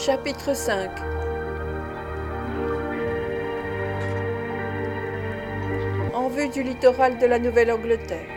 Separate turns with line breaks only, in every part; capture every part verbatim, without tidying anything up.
Chapitre cinq. En vue du littoral de la Nouvelle-Angleterre.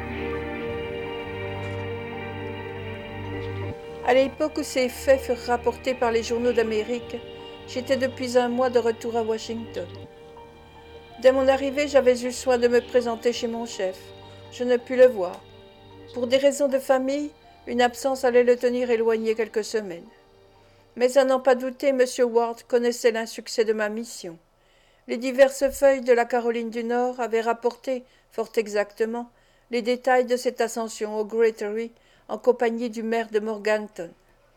À l'époque où ces faits furent rapportés par les journaux d'Amérique, j'étais depuis un mois de retour à Washington. Dès mon arrivée, j'avais eu soin de me présenter chez mon chef. Je ne pus le voir. Pour des raisons de famille, une absence allait le tenir éloigné quelques semaines. Mais à n'en pas douter, M. Ward connaissait l'insuccès de ma mission. Les diverses feuilles de la Caroline du Nord avaient rapporté, fort exactement, les détails de cette ascension au Greatory en compagnie du maire de Morganton.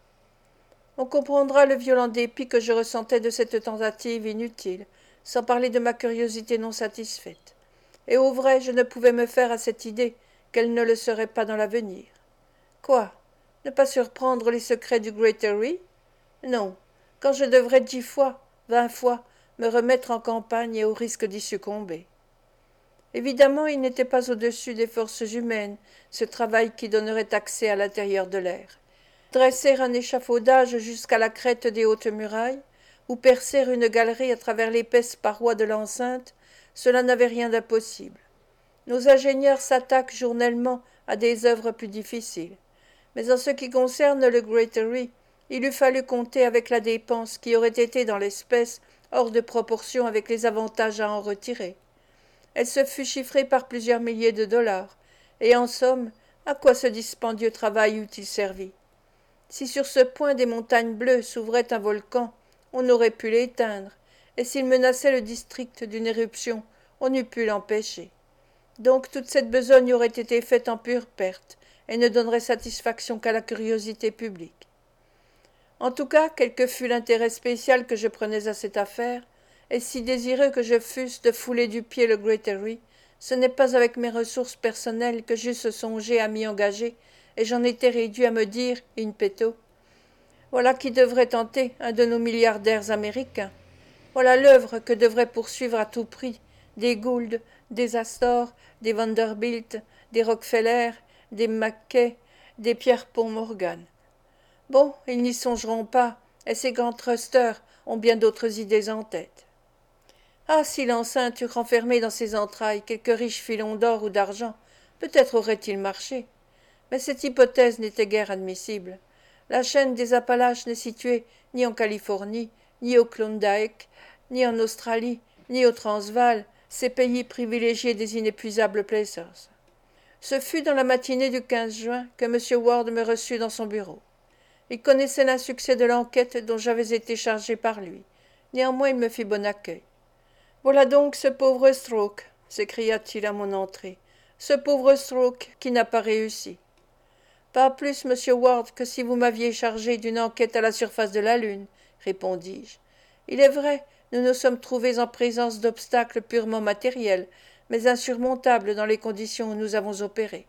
On comprendra le violent dépit que je ressentais de cette tentative inutile, sans parler de ma curiosité non satisfaite. Et au vrai, je ne pouvais me faire à cette idée qu'elle ne le serait pas dans l'avenir. Quoi? Ne pas surprendre les secrets du Greatory? Non, quand je devrais dix fois, vingt fois, me remettre en campagne et au risque d'y succomber. Évidemment, il n'était pas au-dessus des forces humaines, ce travail qui donnerait accès à l'intérieur de l'air. Dresser un échafaudage jusqu'à la crête des hautes murailles, ou percer une galerie à travers l'épaisse paroi de l'enceinte, cela n'avait rien d'impossible. Nos ingénieurs s'attaquent journellement à des œuvres plus difficiles. Mais en ce qui concerne le Greatory, il eût fallu compter avec la dépense qui aurait été dans l'espèce hors de proportion avec les avantages à en retirer. Elle se fut chiffrée par plusieurs milliers de dollars, et en somme, à quoi ce dispendieux travail eût-il servi? Si sur ce point des montagnes bleues s'ouvrait un volcan, on aurait pu l'éteindre, et s'il menaçait le district d'une éruption, on eût pu l'empêcher. Donc toute cette besogne aurait été faite en pure perte, et ne donnerait satisfaction qu'à la curiosité publique. En tout cas, quel que fût l'intérêt spécial que je prenais à cette affaire, et si désireux que je fusse de fouler du pied le Greatory, ce n'est pas avec mes ressources personnelles que j'eusse songé à m'y engager, et j'en étais réduit à me dire, in petto, voilà qui devrait tenter un de nos milliardaires américains. Voilà l'œuvre que devraient poursuivre à tout prix des Gould, des Astor, des Vanderbilt, des Rockefeller, des Mackay, des Pierpont Morgan. Bon, ils n'y songeront pas, et ces grands trusters ont bien d'autres idées en tête. Ah, si l'enceinte eût renfermé dans ses entrailles quelques riches filons d'or ou d'argent, peut-être aurait-il marché. Mais cette hypothèse n'était guère admissible. La chaîne des Appalaches n'est située ni en Californie, ni au Klondike, ni en Australie, ni au Transvaal, ces pays privilégiés des inépuisables placers. Ce fut dans la matinée du quinze juin que M. Ward me reçut dans son bureau. Il connaissait l'insuccès de l'enquête dont j'avais été chargé par lui. Néanmoins, il me fit bon accueil. « Voilà donc ce pauvre Stroke !» s'écria-t-il à mon entrée. « Ce pauvre Stroke qui n'a pas réussi. » Pas plus, monsieur Ward, que si vous m'aviez chargé d'une enquête à la surface de la Lune, répondis-je. Il est vrai, nous nous sommes trouvés en présence d'obstacles purement matériels, mais insurmontables dans les conditions où nous avons opéré.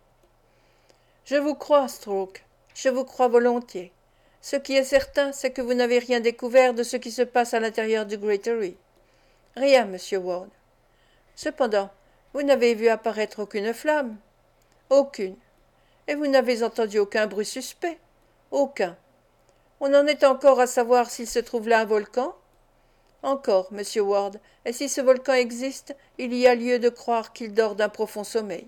Je vous crois, Stroke, je vous crois volontiers. Ce qui est certain, c'est que vous n'avez rien découvert de ce qui se passe à l'intérieur du Greatory. Rien, monsieur Ward. Cependant, vous n'avez vu apparaître aucune flamme? Aucune. Et vous n'avez entendu aucun bruit suspect? Aucun. On en est encore à savoir s'il se trouve là un volcan? Encore, monsieur Ward, et si ce volcan existe, il y a lieu de croire qu'il dort d'un profond sommeil.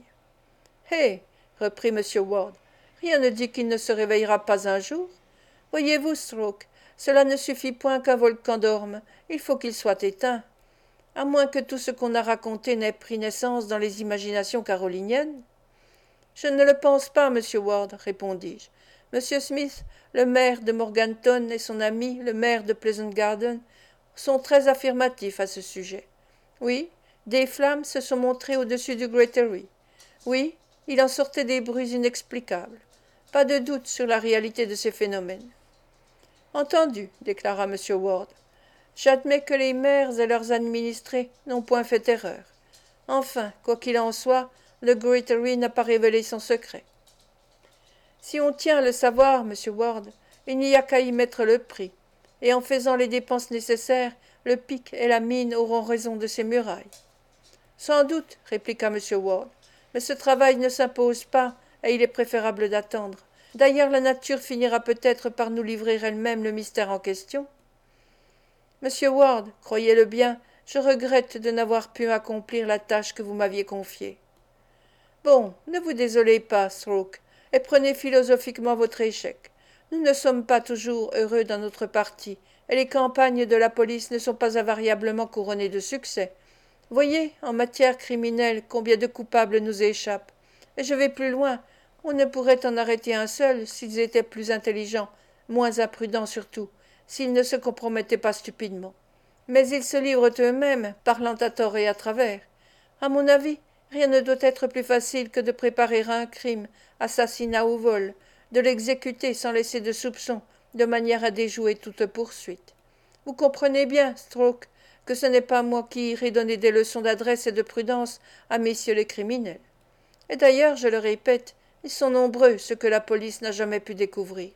Hé, reprit M. Ward, rien ne dit qu'il ne se réveillera pas un jour. Voyez-vous, Stroke, cela ne suffit point qu'un volcan dorme, il faut qu'il soit éteint. À moins que tout ce qu'on a raconté n'ait pris naissance dans les imaginations caroliniennes. Je ne le pense pas, monsieur Ward, répondis-je. Monsieur Smith, le maire de Morganton, et son ami, le maire de Pleasant Garden, sont très affirmatifs à ce sujet. Oui, des flammes se sont montrées au-dessus du Greatory. Oui, il en sortait des bruits inexplicables. Pas de doute sur la réalité de ces phénomènes. Entendu, déclara M. Ward. J'admets que les maires et leurs administrés n'ont point fait erreur. Enfin, quoi qu'il en soit, le Greatory n'a pas révélé son secret. Si on tient à le savoir, M. Ward, il n'y a qu'à y mettre le prix, et en faisant les dépenses nécessaires, le pic et la mine auront raison de ces murailles. Sans doute, répliqua M. Ward, mais ce travail ne s'impose pas, et il est préférable d'attendre. D'ailleurs, la nature finira peut-être par nous livrer elle-même le mystère en question. Monsieur Ward, croyez-le bien, je regrette de n'avoir pu accomplir la tâche que vous m'aviez confiée. Bon, ne vous désolez pas, Stroke, et prenez philosophiquement votre échec. Nous ne sommes pas toujours heureux dans notre parti, et les campagnes de la police ne sont pas invariablement couronnées de succès. Voyez, en matière criminelle, combien de coupables nous échappent. Et je vais plus loin. On ne pourrait en arrêter un seul s'ils étaient plus intelligents, moins imprudents surtout, s'ils ne se compromettaient pas stupidement. Mais ils se livrent eux-mêmes, parlant à tort et à travers. À mon avis, rien ne doit être plus facile que de préparer un crime, assassinat ou vol, de l'exécuter sans laisser de soupçons, de manière à déjouer toute poursuite. Vous comprenez bien, Stroke, que ce n'est pas moi qui irai donner des leçons d'adresse et de prudence à messieurs les criminels. Et d'ailleurs, je le répète, ils sont nombreux ceux que la police n'a jamais pu découvrir.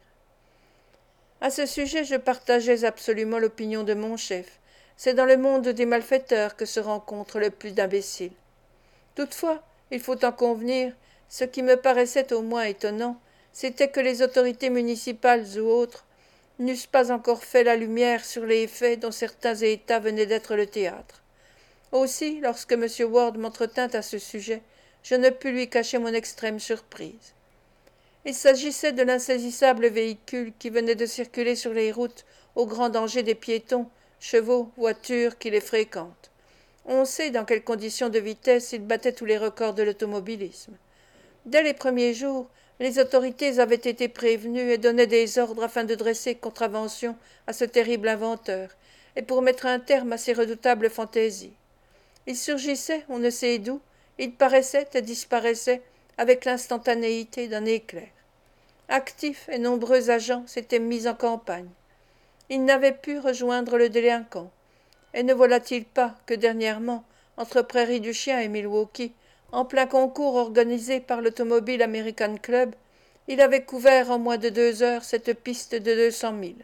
À ce sujet, je partageais absolument l'opinion de mon chef. C'est dans le monde des malfaiteurs que se rencontre le plus d'imbéciles. Toutefois, il faut en convenir, ce qui me paraissait au moins étonnant, c'était que les autorités municipales ou autres n'eussent pas encore fait la lumière sur les faits dont certains États venaient d'être le théâtre. Aussi, lorsque M. Ward m'entretint à ce sujet, je ne pus lui cacher mon extrême surprise. Il s'agissait de l'insaisissable véhicule qui venait de circuler sur les routes au grand danger des piétons, chevaux, voitures qui les fréquentent. On sait dans quelles conditions de vitesse il battait tous les records de l'automobilisme. Dès les premiers jours, les autorités avaient été prévenues et donnaient des ordres afin de dresser contravention à ce terrible inventeur, et pour mettre un terme à ces redoutables fantaisies. Il surgissait, on ne sait d'où, il paraissait et disparaissait avec l'instantanéité d'un éclair. Actifs et nombreux agents s'étaient mis en campagne. Ils n'avaient pu rejoindre le délinquant. Et ne voilà-t-il pas que dernièrement, entre Prairie du Chien et Milwaukee, en plein concours organisé par l'Automobile American Club, il avait couvert en moins de deux heures cette piste de deux cents milles.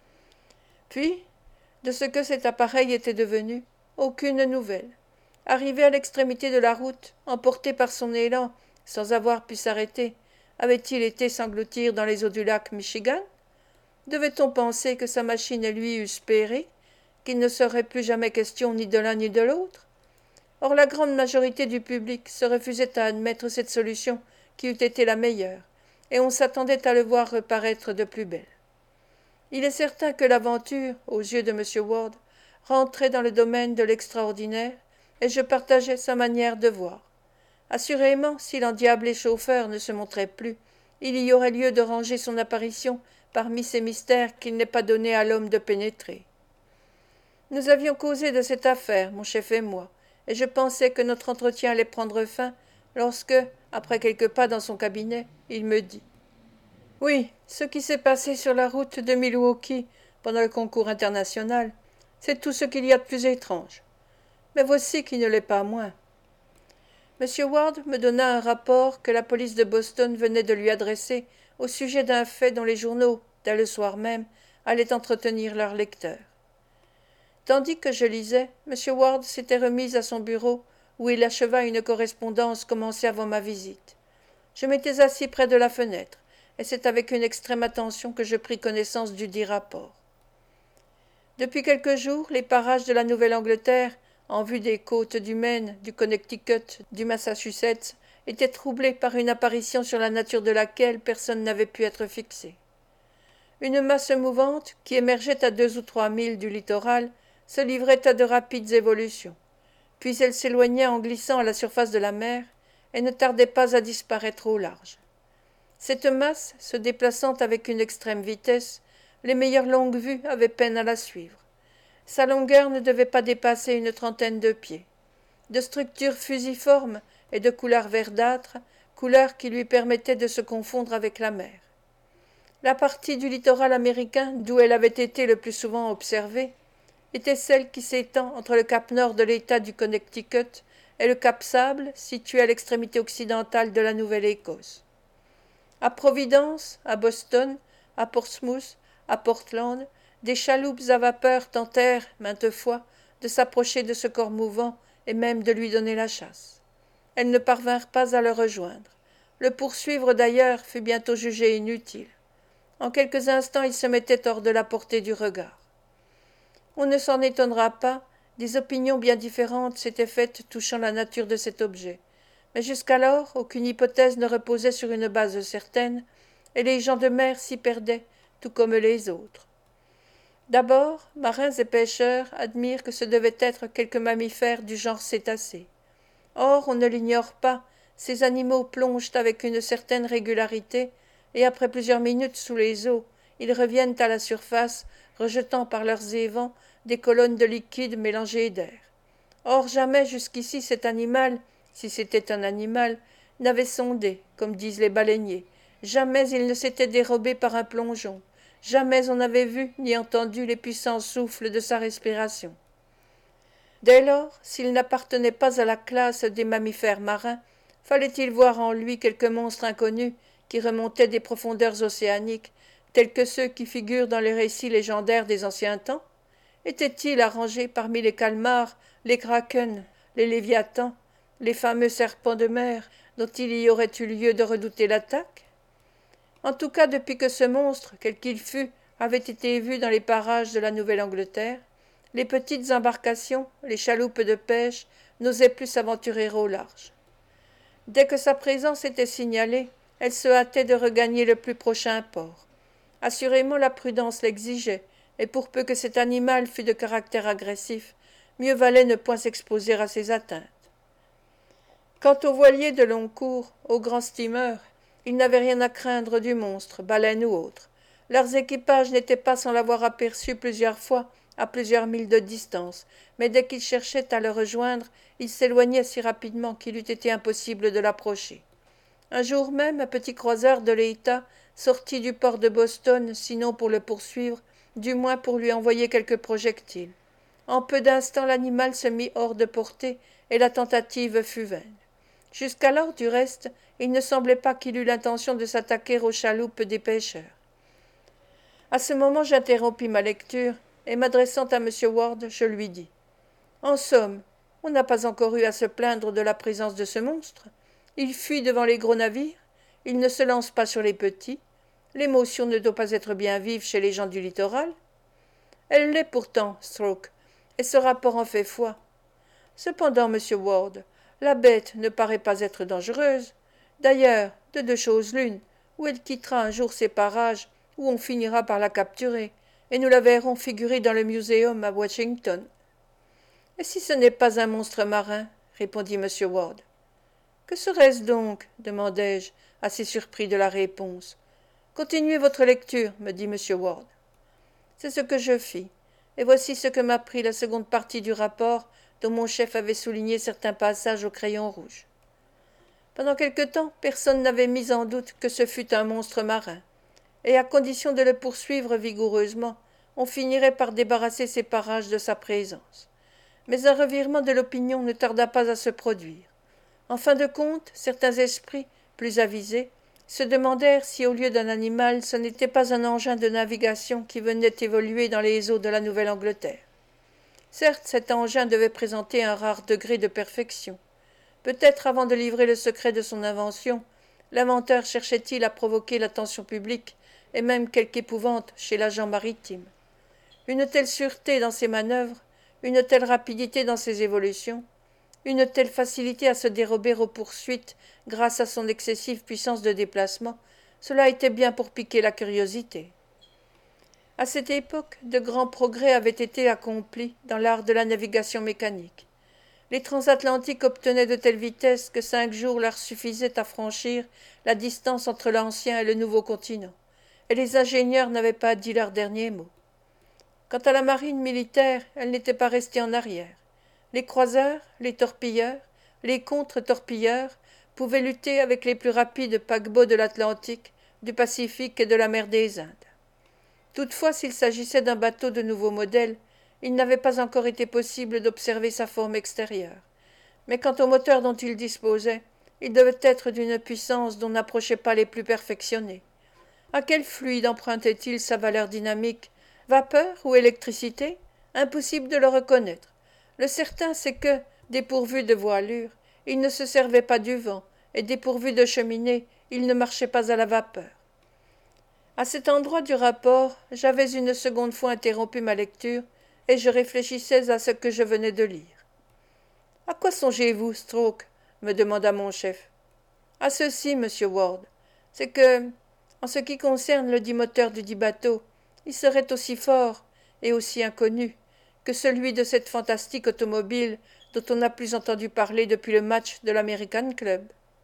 Puis, de ce que cet appareil était devenu, aucune nouvelle. Arrivé à l'extrémité de la route, emporté par son élan, sans avoir pu s'arrêter, avait-il été s'engloutir dans les eaux du lac Michigan? Devait-on penser que sa machine et lui eussent péri, qu'il ne serait plus jamais question ni de l'un ni de l'autre? Or la grande majorité du public se refusait à admettre cette solution qui eût été la meilleure, et on s'attendait à le voir reparaître de plus belle. Il est certain que l'aventure, aux yeux de M. Ward, rentrait dans le domaine de l'extraordinaire, et je partageais sa manière de voir. Assurément, si l'endiablé chauffeur ne se montrait plus, il y aurait lieu de ranger son apparition parmi ces mystères qu'il n'est pas donné à l'homme de pénétrer. Nous avions causé de cette affaire, mon chef et moi, et je pensais que notre entretien allait prendre fin lorsque, après quelques pas dans son cabinet, il me dit « Oui, ce qui s'est passé sur la route de Milwaukee pendant le concours international, c'est tout ce qu'il y a de plus étrange. Mais voici qui ne l'est pas moins. » M. Ward me donna un rapport que la police de Boston venait de lui adresser au sujet d'un fait dont les journaux, dès le soir même, allaient entretenir leurs lecteurs. Tandis que je lisais, M. Ward s'était remis à son bureau, où il acheva une correspondance commencée avant ma visite. Je m'étais assis près de la fenêtre, et c'est avec une extrême attention que je pris connaissance dudit rapport. Depuis quelques jours, les parages de la Nouvelle-Angleterre, en vue des côtes du Maine, du Connecticut, du Massachusetts, étaient troublés par une apparition sur la nature de laquelle personne n'avait pu être fixé. Une masse mouvante, qui émergeait à deux ou trois milles du littoral, se livrait à de rapides évolutions. Puis elle s'éloignait en glissant à la surface de la mer, et ne tardait pas à disparaître au large. Cette masse, se déplaçant avec une extrême vitesse, les meilleures longues-vues avaient peine à la suivre. Sa longueur ne devait pas dépasser une trentaine de pieds. De structure fusiforme et de couleur verdâtre, couleur qui lui permettait de se confondre avec la mer. La partie du littoral américain d'où elle avait été le plus souvent observée était celle qui s'étend entre le cap nord de l'État du Connecticut et le cap Sable, situé à l'extrémité occidentale de la Nouvelle-Écosse. À Providence, à Boston, à Portsmouth, à Portland, des chaloupes à vapeur tentèrent, maintes fois, de s'approcher de ce corps mouvant et même de lui donner la chasse. Elles ne parvinrent pas à le rejoindre. Le poursuivre d'ailleurs fut bientôt jugé inutile. En quelques instants il se mettait hors de la portée du regard. On ne s'en étonnera pas, des opinions bien différentes s'étaient faites touchant la nature de cet objet, mais jusqu'alors aucune hypothèse ne reposait sur une base certaine, et les gens de mer s'y perdaient, tout comme les autres. D'abord, marins et pêcheurs admirent que ce devait être quelque mammifère du genre cétacé. Or, on ne l'ignore pas, ces animaux plongent avec une certaine régularité, et après plusieurs minutes sous les eaux, ils reviennent à la surface, rejetant par leurs évents des colonnes de liquide mélangées d'air. Or jamais jusqu'ici cet animal, si c'était un animal, n'avait sondé, comme disent les baleiniers, jamais il ne s'était dérobé par un plongeon, jamais on n'avait vu ni entendu les puissants souffles de sa respiration. Dès lors, s'il n'appartenait pas à la classe des mammifères marins, fallait-il voir en lui quelque monstre inconnu qui remontait des profondeurs océaniques, tels que ceux qui figurent dans les récits légendaires des anciens temps? Était-il arrangé parmi les calmars, les krakens, les léviathans, les fameux serpents de mer dont il y aurait eu lieu de redouter l'attaque? En tout cas, depuis que ce monstre, quel qu'il fût, avait été vu dans les parages de la Nouvelle-Angleterre, les petites embarcations, les chaloupes de pêche, n'osaient plus s'aventurer au large. Dès que sa présence était signalée, elles se hâtaient de regagner le plus prochain port. Assurément la prudence l'exigeait, et pour peu que cet animal fût de caractère agressif, mieux valait ne point s'exposer à ses atteintes. Quant aux voiliers de long cours, aux grands steamers, ils n'avaient rien à craindre du monstre, baleine ou autre. Leurs équipages n'étaient pas sans l'avoir aperçu plusieurs fois à plusieurs milles de distance, mais dès qu'ils cherchaient à le rejoindre, il s'éloignait si rapidement qu'il eût été impossible de l'approcher. Un jour même, un petit croiseur de l'État sortit du port de Boston, sinon pour le poursuivre, du moins pour lui envoyer quelques projectiles. En peu d'instants, l'animal se mit hors de portée, et la tentative fut vaine. Jusqu'alors, du reste, il ne semblait pas qu'il eût l'intention de s'attaquer aux chaloupes des pêcheurs. À ce moment, j'interrompis ma lecture, et m'adressant à M. Ward, je lui dis « En somme, on n'a pas encore eu à se plaindre de la présence de ce monstre. Il fuit devant les gros navires, il ne se lance pas sur les petits. L'émotion ne doit pas être bien vive chez les gens du littoral. Elle l'est pourtant, Stroke, et ce rapport en fait foi. Cependant, M. Ward, la bête ne paraît pas être dangereuse. D'ailleurs, de deux choses l'une, ou elle quittera un jour ces parages, ou on finira par la capturer, et nous la verrons figurer dans le muséum à Washington. » « Et si ce n'est pas un monstre marin ?» répondit M. Ward. « Que serait-ce donc ?» demandai-je, assez surpris de la réponse. « Continuez votre lecture, » me dit M. Ward. C'est ce que je fis, et voici ce que m'apprit la seconde partie du rapport dont mon chef avait souligné certains passages au crayon rouge. Pendant quelque temps, personne n'avait mis en doute que ce fût un monstre marin, et à condition de le poursuivre vigoureusement, on finirait par débarrasser ces parages de sa présence. Mais un revirement de l'opinion ne tarda pas à se produire. En fin de compte, certains esprits, plus avisés, se demandèrent si au lieu d'un animal ce n'était pas un engin de navigation qui venait évoluer dans les eaux de la Nouvelle-Angleterre. Certes, cet engin devait présenter un rare degré de perfection. Peut-être avant de livrer le secret de son invention, l'inventeur cherchait-il à provoquer l'attention publique et même quelque épouvante chez l'agent maritime. Une telle sûreté dans ses manœuvres, une telle rapidité dans ses évolutions, une telle facilité à se dérober aux poursuites grâce à son excessive puissance de déplacement, cela était bien pour piquer la curiosité. À cette époque, de grands progrès avaient été accomplis dans l'art de la navigation mécanique. Les transatlantiques obtenaient de telles vitesses que cinq jours leur suffisaient à franchir la distance entre l'ancien et le nouveau continent, et les ingénieurs n'avaient pas dit leur dernier mot. Quant à la marine militaire, elle n'était pas restée en arrière. Les croiseurs, les torpilleurs, les contre-torpilleurs pouvaient lutter avec les plus rapides paquebots de l'Atlantique, du Pacifique et de la mer des Indes. Toutefois, s'il s'agissait d'un bateau de nouveau modèle, il n'avait pas encore été possible d'observer sa forme extérieure. Mais quant au moteur dont il disposait, il devait être d'une puissance dont n'approchaient pas les plus perfectionnés. À quel fluide empruntait-il sa valeur dynamique? Vapeur ou électricité? Impossible de le reconnaître. Le certain, c'est que, dépourvu de voilure, il ne se servait pas du vent, et dépourvu de cheminée, il ne marchait pas à la vapeur. À cet endroit du rapport, j'avais une seconde fois interrompu ma lecture, et je réfléchissais à ce que je venais de lire. « À quoi songez-vous, Stroke ?» me demanda mon chef. « À ceci, monsieur Ward, c'est que, en ce qui concerne le dit moteur du dit bateau, il serait aussi fort et aussi inconnu que celui de cette fantastique automobile dont on n'a plus entendu parler depuis le match de l'American Club. »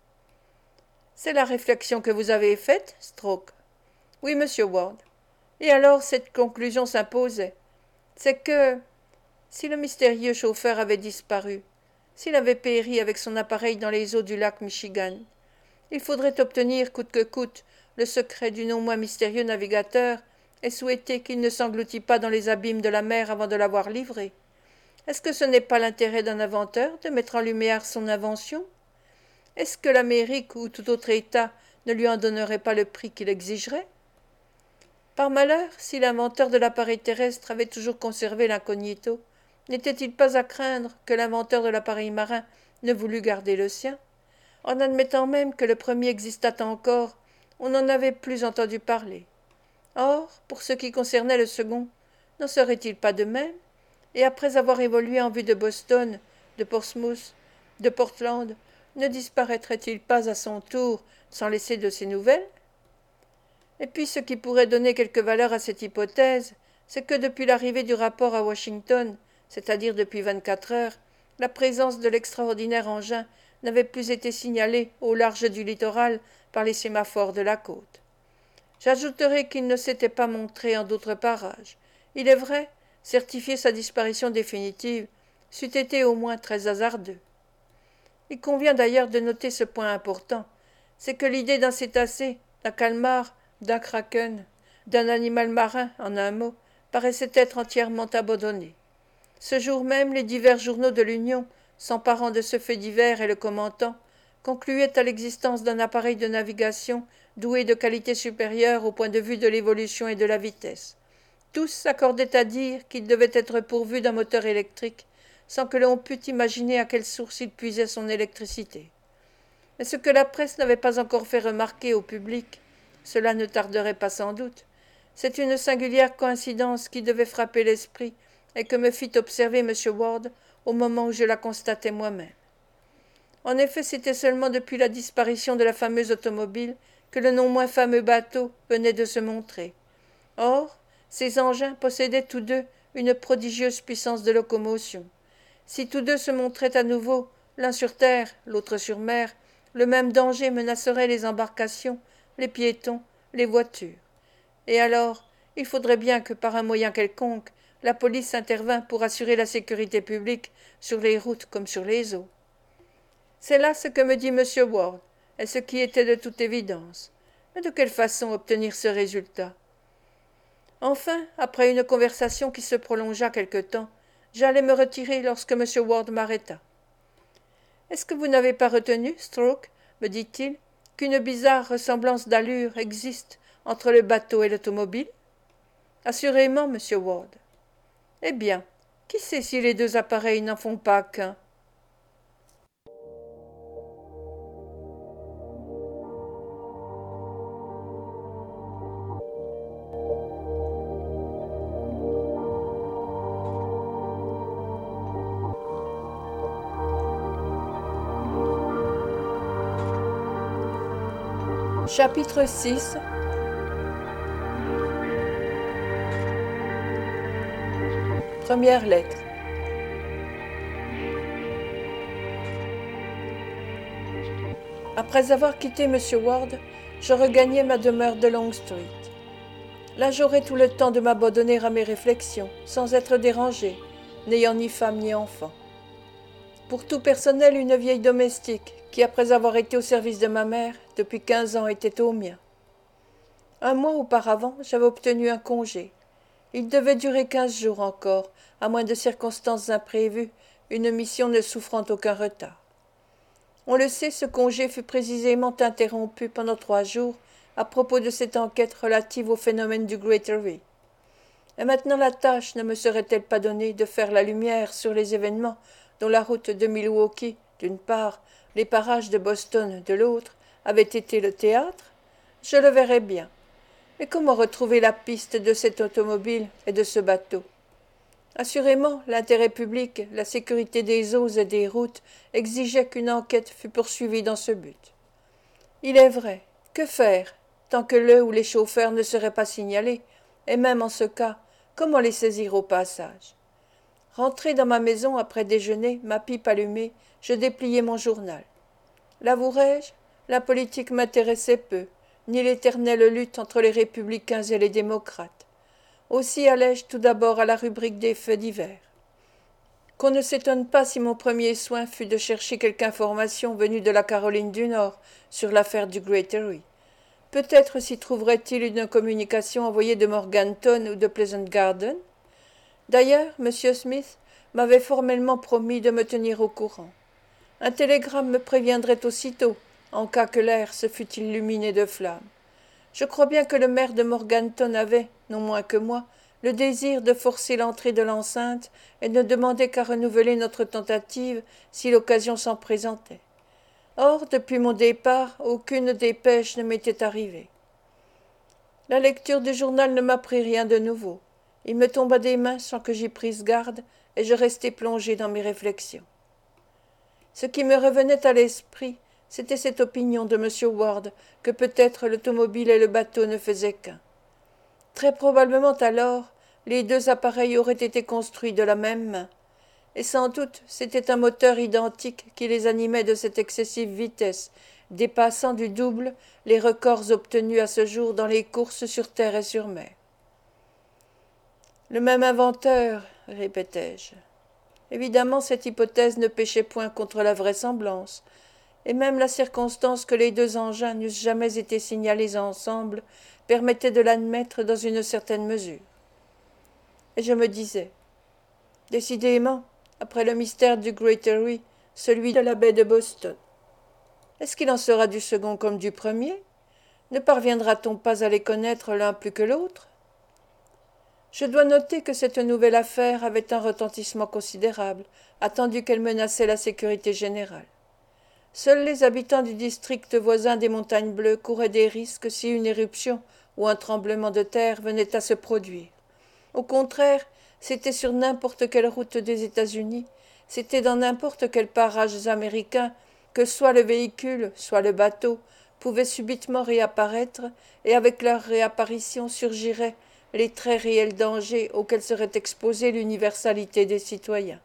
« C'est la réflexion que vous avez faite, Stroke ? » ?»« Oui, monsieur Ward. Et alors cette conclusion s'imposait. C'est que, si le mystérieux chauffeur avait disparu, s'il avait péri avec son appareil dans les eaux du lac Michigan, il faudrait obtenir coûte que coûte le secret du non moins mystérieux navigateur et souhaiter qu'il ne s'engloutît pas dans les abîmes de la mer avant de l'avoir livré. Est-ce que ce n'est pas l'intérêt d'un inventeur de mettre en lumière son invention ? Est-ce que l'Amérique ou tout autre État ne lui en donnerait pas le prix qu'il exigerait ? Par malheur, si l'inventeur de l'appareil terrestre avait toujours conservé l'incognito, n'était-il pas à craindre que l'inventeur de l'appareil marin ne voulût garder le sien ? En admettant même que le premier existât encore, on n'en avait plus entendu parler. Or, pour ce qui concernait le second, n'en serait-il pas de même ? Et après avoir évolué en vue de Boston, de Portsmouth, de Portland, ne disparaîtrait-il pas à son tour sans laisser de ses nouvelles ? Et puis ce qui pourrait donner quelque valeur à cette hypothèse, c'est que depuis l'arrivée du rapport à Washington, c'est-à-dire depuis vingt-quatre heures, la présence de l'extraordinaire engin n'avait plus été signalée au large du littoral par les sémaphores de la côte. J'ajouterai qu'il ne s'était pas montré en d'autres parages. Il est vrai, certifier sa disparition définitive c'eût été au moins très hasardeux. Il convient d'ailleurs de noter ce point important, c'est que l'idée d'un cétacé, d'un calmar, d'un kraken, d'un animal marin, en un mot, paraissait être entièrement abandonnée. Ce jour même, les divers journaux de l'Union, s'emparant de ce fait divers et le commentant, concluaient à l'existence d'un appareil de navigation doué de qualités supérieures au point de vue de l'évolution et de la vitesse. Tous s'accordaient à dire qu'il devait être pourvu d'un moteur électrique, sans que l'on pût imaginer à quelle source il puisait son électricité. Mais ce que la presse n'avait pas encore fait remarquer au public, cela ne tarderait pas sans doute, c'est une singulière coïncidence qui devait frapper l'esprit et que me fit observer M. Ward au moment où je la constatais moi-même. En effet, c'était seulement depuis la disparition de la fameuse automobile que le non moins fameux bateau venait de se montrer. Or, ces engins possédaient tous deux une prodigieuse puissance de locomotion. Si tous deux se montraient à nouveau, l'un sur terre, l'autre sur mer, le même danger menacerait les embarcations, les piétons, les voitures. Et alors, il faudrait bien que, par un moyen quelconque, la police intervînt pour assurer la sécurité publique sur les routes comme sur les eaux. C'est là ce que me dit M. Ward, et ce qui était de toute évidence. Mais de quelle façon obtenir ce résultat ? Enfin, après une conversation qui se prolongea quelque temps, j'allais me retirer lorsque M. Ward m'arrêta. « Est-ce que vous n'avez pas retenu, Stroke, me dit-il, qu'une bizarre ressemblance d'allure existe entre le bateau et l'automobile ? » ?»« Assurément, monsieur Ward. »« Eh bien, qui sait si les deux appareils n'en font pas qu'un ? » Chapitre six. Première lettre. Après avoir quitté M. Ward, je regagnai ma demeure de Long Street. Là j'aurai tout le temps de m'abandonner à mes réflexions, sans être dérangé, n'ayant ni femme ni enfant. Pour tout personnel, une vieille domestique, qui après avoir été au service de ma mère, depuis quinze ans était au mien. Un mois auparavant, j'avais obtenu un congé. Il devait durer quinze jours encore, à moins de circonstances imprévues, une mission ne souffrant aucun retard. On le sait, ce congé fut précisément interrompu pendant trois jours à propos de cette enquête relative au phénomène du Great Eyrie. Et maintenant la tâche ne me serait-elle pas donnée de faire la lumière sur les événements dont la route de Milwaukee, d'une part, les parages de Boston de l'autre, avaient été le théâtre, je le verrais bien. Mais comment retrouver la piste de cette automobile et de ce bateau? Assurément, l'intérêt public, la sécurité des eaux et des routes exigeaient qu'une enquête fût poursuivie dans ce but. Il est vrai, que faire, tant que le ou les chauffeurs ne seraient pas signalés, et même en ce cas, comment les saisir au passage? Rentré dans ma maison après déjeuner, ma pipe allumée, je dépliai mon journal. L'avouerai-je, la politique m'intéressait peu, ni l'éternelle lutte entre les républicains et les démocrates. Aussi allai-je tout d'abord à la rubrique des faits divers. Qu'on ne s'étonne pas si mon premier soin fut de chercher quelque information venue de la Caroline du Nord sur l'affaire du Greatory. Peut-être s'y trouverait-il une communication envoyée de Morganton ou de Pleasant Garden. D'ailleurs, M. Smith m'avait formellement promis de me tenir au courant. Un télégramme me préviendrait aussitôt, en cas que l'air se fût illuminé de flammes. Je crois bien que le maire de Morganton avait, non moins que moi, le désir de forcer l'entrée de l'enceinte et ne demandait qu'à renouveler notre tentative si l'occasion s'en présentait. Or, depuis mon départ, aucune dépêche ne m'était arrivée. La lecture du journal ne m'apprit rien de nouveau. Il me tomba des mains sans que j'y prisse garde, et je restai plongé dans mes réflexions. Ce qui me revenait à l'esprit, c'était cette opinion de M. Ward que peut-être l'automobile et le bateau ne faisaient qu'un. Très probablement alors, les deux appareils auraient été construits de la même main, et sans doute c'était un moteur identique qui les animait de cette excessive vitesse, dépassant du double les records obtenus à ce jour dans les courses sur terre et sur mer. Le même inventeur, répétai-je. Évidemment, cette hypothèse ne péchait point contre la vraisemblance, et même la circonstance que les deux engins n'eussent jamais été signalés ensemble permettait de l'admettre dans une certaine mesure. Et je me disais, décidément, après le mystère du Greatory, celui de la baie de Boston. Est-ce qu'il en sera du second comme du premier? Ne parviendra-t-on pas à les connaître l'un plus que l'autre? Je dois noter que cette nouvelle affaire avait un retentissement considérable, attendu qu'elle menaçait la sécurité générale. Seuls les habitants du district voisin des Montagnes Bleues couraient des risques si une éruption ou un tremblement de terre venait à se produire. Au contraire, c'était sur n'importe quelle route des États-Unis, c'était dans n'importe quels parages américains que soit le véhicule, soit le bateau, pouvaient subitement réapparaître, et avec leur réapparition surgiraient les très réels dangers auxquels serait exposée l'universalité des citoyens.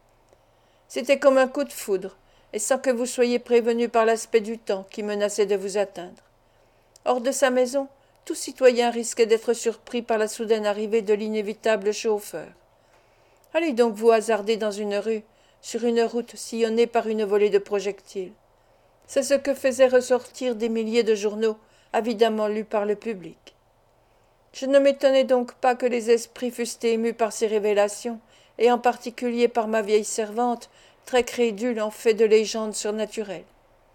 C'était comme un coup de foudre, et sans que vous soyez prévenu par l'aspect du temps qui menaçait de vous atteindre. Hors de sa maison, tout citoyen risquait d'être surpris par la soudaine arrivée de l'inévitable chauffeur. Allez donc vous hasarder dans une rue, sur une route sillonnée par une volée de projectiles. C'est ce que faisaient ressortir des milliers de journaux, avidement lus par le public. Je ne m'étonnais donc pas que les esprits fussent émus par ces révélations, et en particulier par ma vieille servante, très crédule en fait de légendes surnaturelles.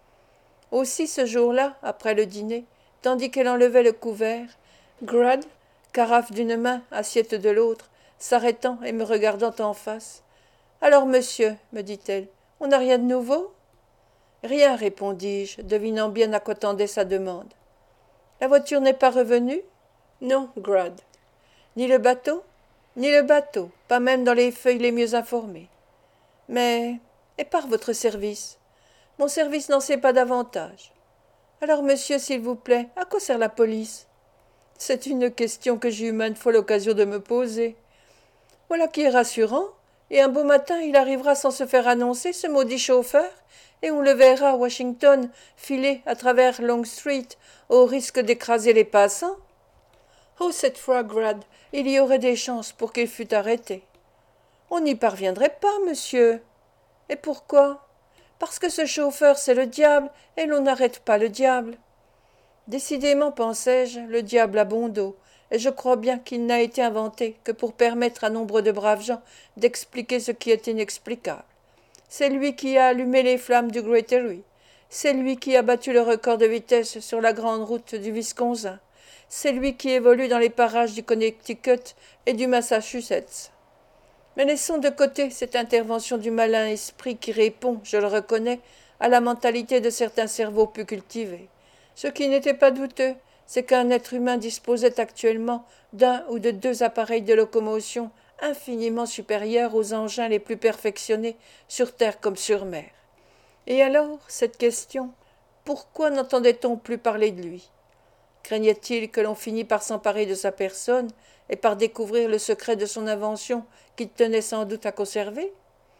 Aussi ce jour-là, après le dîner, tandis qu'elle enlevait le couvert, Grad, carafe d'une main, assiette de l'autre, s'arrêtant et me regardant en face. « Alors, monsieur, me dit-elle, on n'a rien de nouveau ?» « Rien, répondis-je, devinant bien à quoi tendait sa demande. « La voiture n'est pas revenue ?»« Non, Grad. »« Ni le bateau ?»« Ni le bateau, pas même dans les feuilles les mieux informées. »« Mais, et par votre service ?»« Mon service n'en sait pas davantage. »« Alors, monsieur, s'il vous plaît, à quoi sert la police ?»« C'est une question que j'ai eu maintes fois l'occasion de me poser. » Voilà qui est rassurant, et un beau matin il arrivera sans se faire annoncer, ce maudit chauffeur, et on le verra à Washington filer à travers Long Street au risque d'écraser les passants. Oh, cette fois, Grad, il y aurait des chances pour qu'il fût arrêté. On n'y parviendrait pas, monsieur. Et pourquoi? Parce que ce chauffeur, c'est le diable, et l'on n'arrête pas le diable. Décidément, pensai-je, le diable a bon dos, et je crois bien qu'il n'a été inventé que pour permettre à nombre de braves gens d'expliquer ce qui est inexplicable. C'est lui qui a allumé les flammes du Greatory. C'est lui qui a battu le record de vitesse sur la grande route du Wisconsin. C'est lui qui évolue dans les parages du Connecticut et du Massachusetts. Mais laissons de côté cette intervention du malin esprit qui répond, je le reconnais, à la mentalité de certains cerveaux plus cultivés. Ce qui n'était pas douteux, c'est qu'un être humain disposait actuellement d'un ou de deux appareils de locomotion infiniment supérieurs aux engins les plus perfectionnés sur terre comme sur mer. Et alors, cette question, pourquoi n'entendait-on plus parler de lui? Craignait-il que l'on finît par s'emparer de sa personne et par découvrir le secret de son invention qu'il tenait sans doute à conserver?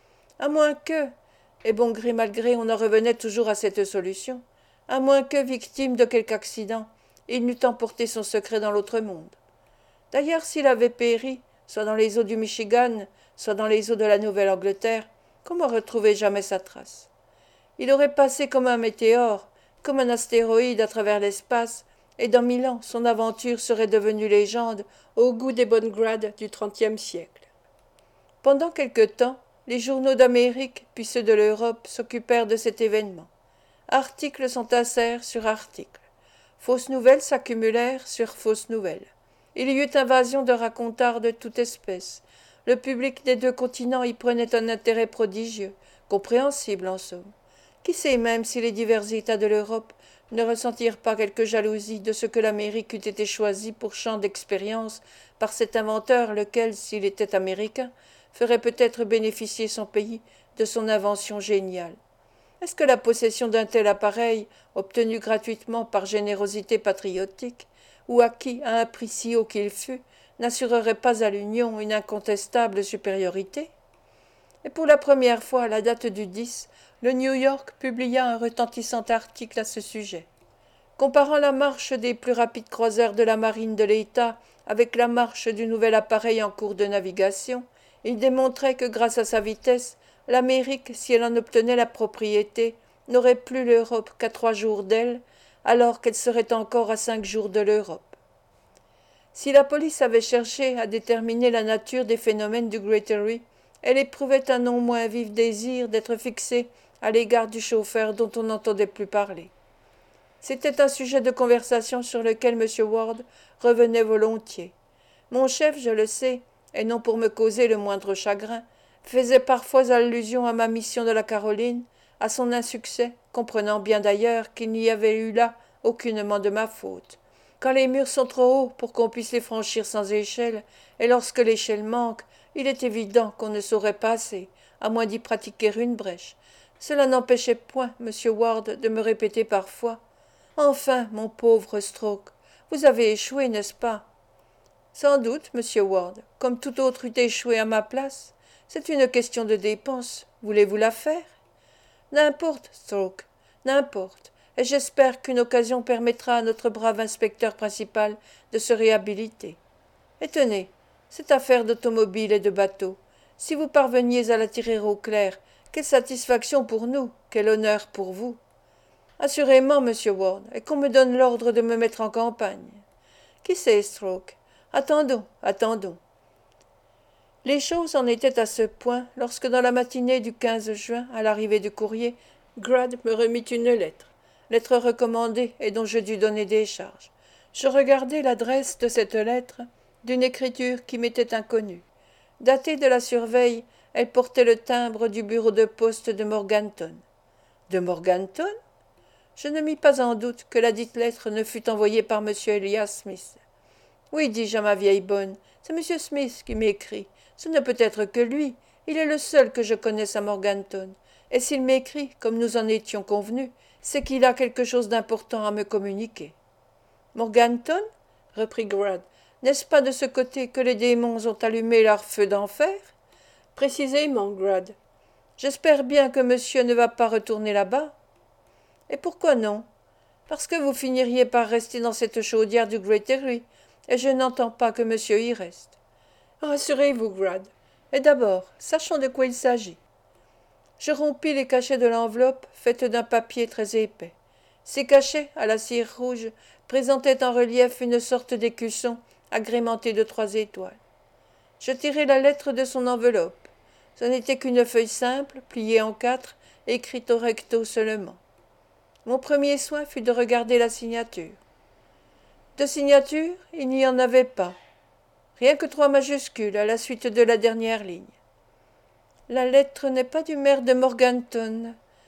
À moins que, et bon gré mal gré on en revenait toujours à cette solution, à moins que, victime de quelque accident, il n'eût emporté son secret dans l'autre monde. D'ailleurs, s'il avait péri, soit dans les eaux du Michigan, soit dans les eaux de la Nouvelle-Angleterre, comment retrouver jamais sa trace? Il aurait passé comme un météore, comme un astéroïde à travers l'espace, et dans mille ans, son aventure serait devenue légende au goût des bonnes grades du trentième siècle. Pendant quelque temps, les journaux d'Amérique puis ceux de l'Europe s'occupèrent de cet événement. Articles s'entassèrent sur articles. Fausses nouvelles s'accumulèrent sur fausses nouvelles. Il y eut invasion de racontards de toute espèce. Le public des deux continents y prenait un intérêt prodigieux, compréhensible en somme. Qui sait même si les divers États de l'Europe ne ressentirent pas quelque jalousie de ce que l'Amérique eût été choisie pour champ d'expérience par cet inventeur lequel, s'il était américain, ferait peut-être bénéficier son pays de son invention géniale. Est-ce que la possession d'un tel appareil, obtenu gratuitement par générosité patriotique, ou acquis à un prix si haut qu'il fût, n'assurerait pas à l'Union une incontestable supériorité? Et pour la première fois, à la date du dix, le New York publia un retentissant article à ce sujet. Comparant la marche des plus rapides croiseurs de la marine de l'État avec la marche du nouvel appareil en cours de navigation, il démontrait que grâce à sa vitesse, l'Amérique, si elle en obtenait la propriété, n'aurait plus l'Europe qu'à trois jours d'elle, alors qu'elle serait encore à cinq jours de l'Europe. Si la police avait cherché à déterminer la nature des phénomènes du Greatery, elle éprouvait un non moins vif désir d'être fixée à l'égard du chauffeur dont on n'entendait plus parler. C'était un sujet de conversation sur lequel M. Ward revenait volontiers. Mon chef, je le sais, et non pour me causer le moindre chagrin, faisait parfois allusion à ma mission de la Caroline, à son insuccès, comprenant bien d'ailleurs qu'il n'y avait eu là aucunement de ma faute. Quand les murs sont trop hauts pour qu'on puisse les franchir sans échelle, et lorsque l'échelle manque, il est évident qu'on ne saurait passer, à moins d'y pratiquer une brèche. Cela n'empêchait point M. Ward de me répéter parfois « Enfin, mon pauvre Stroke, vous avez échoué, n'est-ce pas ?» Sans doute, monsieur Ward, comme tout autre eût échoué à ma place. C'est une question de dépense. Voulez-vous la faire? N'importe, Stroke, n'importe. Et j'espère qu'une occasion permettra à notre brave inspecteur principal de se réhabiliter. Et tenez, cette affaire d'automobile et de bateau, si vous parveniez à la tirer au clair, quelle satisfaction pour nous, quel honneur pour vous. Assurément, monsieur Ward, et qu'on me donne l'ordre de me mettre en campagne. Qui sait, Stroke? Attendons, attendons. Les choses en étaient à ce point lorsque dans la matinée du quinze juin, à l'arrivée du courrier, Grad me remit une lettre, lettre recommandée et dont je dus donner décharge. Je regardai l'adresse de cette lettre, d'une écriture qui m'était inconnue. Datée de la surveille, elle portait le timbre du bureau de poste de Morganton. De Morganton? Je ne mis pas en doute que la dite lettre ne fût envoyée par M. Elias Smith. Oui, dis-je à ma vieille bonne, c'est M. Smith qui m'écrit. Ce ne peut être que lui. Il est le seul que je connaisse à Morganton. Et s'il m'écrit, comme nous en étions convenus, c'est qu'il a quelque chose d'important à me communiquer. Morganton? Reprit Grad. N'est-ce pas de ce côté que les démons ont allumé leur feu d'enfer? Précisément, Grad. J'espère bien que monsieur ne va pas retourner là-bas. Et pourquoi non? Parce que vous finiriez par rester dans cette chaudière du Greatery, et je n'entends pas que monsieur y reste. Rassurez-vous, Grad. Et d'abord, sachons de quoi il s'agit. Je rompis les cachets de l'enveloppe, faite d'un papier très épais. Ces cachets, à la cire rouge, présentaient en relief une sorte d'écusson agrémenté de trois étoiles. Je tirai la lettre de son enveloppe. Ce n'était qu'une feuille simple, pliée en quatre, écrite au recto seulement. Mon premier soin fut de regarder la signature. De signature, il n'y en avait pas. Rien que trois majuscules à la suite de la dernière ligne. La lettre n'est pas du maire de Morganton.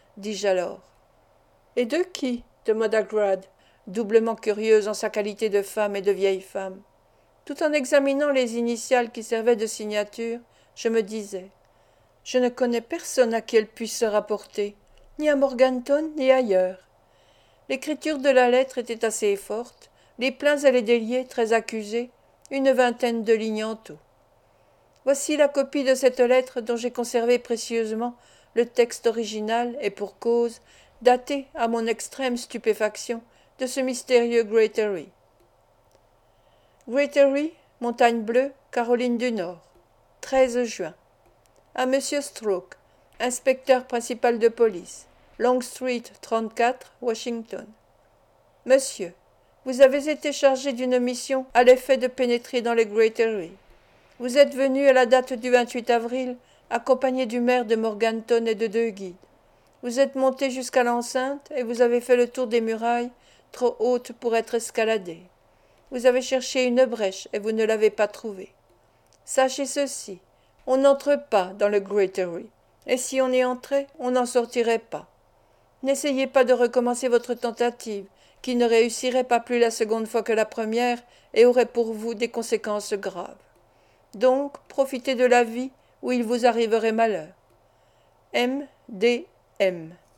dis-je alors. Et de qui demanda Grade, doublement curieuse en sa qualité de femme et de vieille femme. Tout en examinant les initiales qui servaient de signature, je me disais: je ne connais personne à qui elle puisse se rapporter, ni à Morganton, ni ailleurs. L'écriture de la lettre était assez forte, les pleins et les déliés très accusés, une vingtaine de lignes en tout. Voici la copie de cette lettre dont j'ai conservé précieusement le texte original et pour cause, daté, à mon extrême stupéfaction, de ce mystérieux Greatorex. Greatorex, Montagne Bleue, Caroline du Nord, treize juin. À Monsieur Stroke, inspecteur principal de police, Long Street trente-quatre, Washington. Monsieur, vous avez été chargé d'une mission à l'effet de pénétrer dans les Greatorex. Vous êtes venu à la date du vingt-huit avril, accompagné du maire de Morganton et de deux guides. Vous êtes monté jusqu'à l'enceinte et vous avez fait le tour des murailles, trop hautes pour être escaladées. Vous avez cherché une brèche et vous ne l'avez pas trouvée. Sachez ceci, on n'entre pas dans le Greatorex, et si on y entrait, on n'en sortirait pas. N'essayez pas de recommencer votre tentative, qui ne réussirait pas plus la seconde fois que la première et aurait pour vous des conséquences graves. Donc, profitez de la vie où il vous arriverait malheur. M. D. M.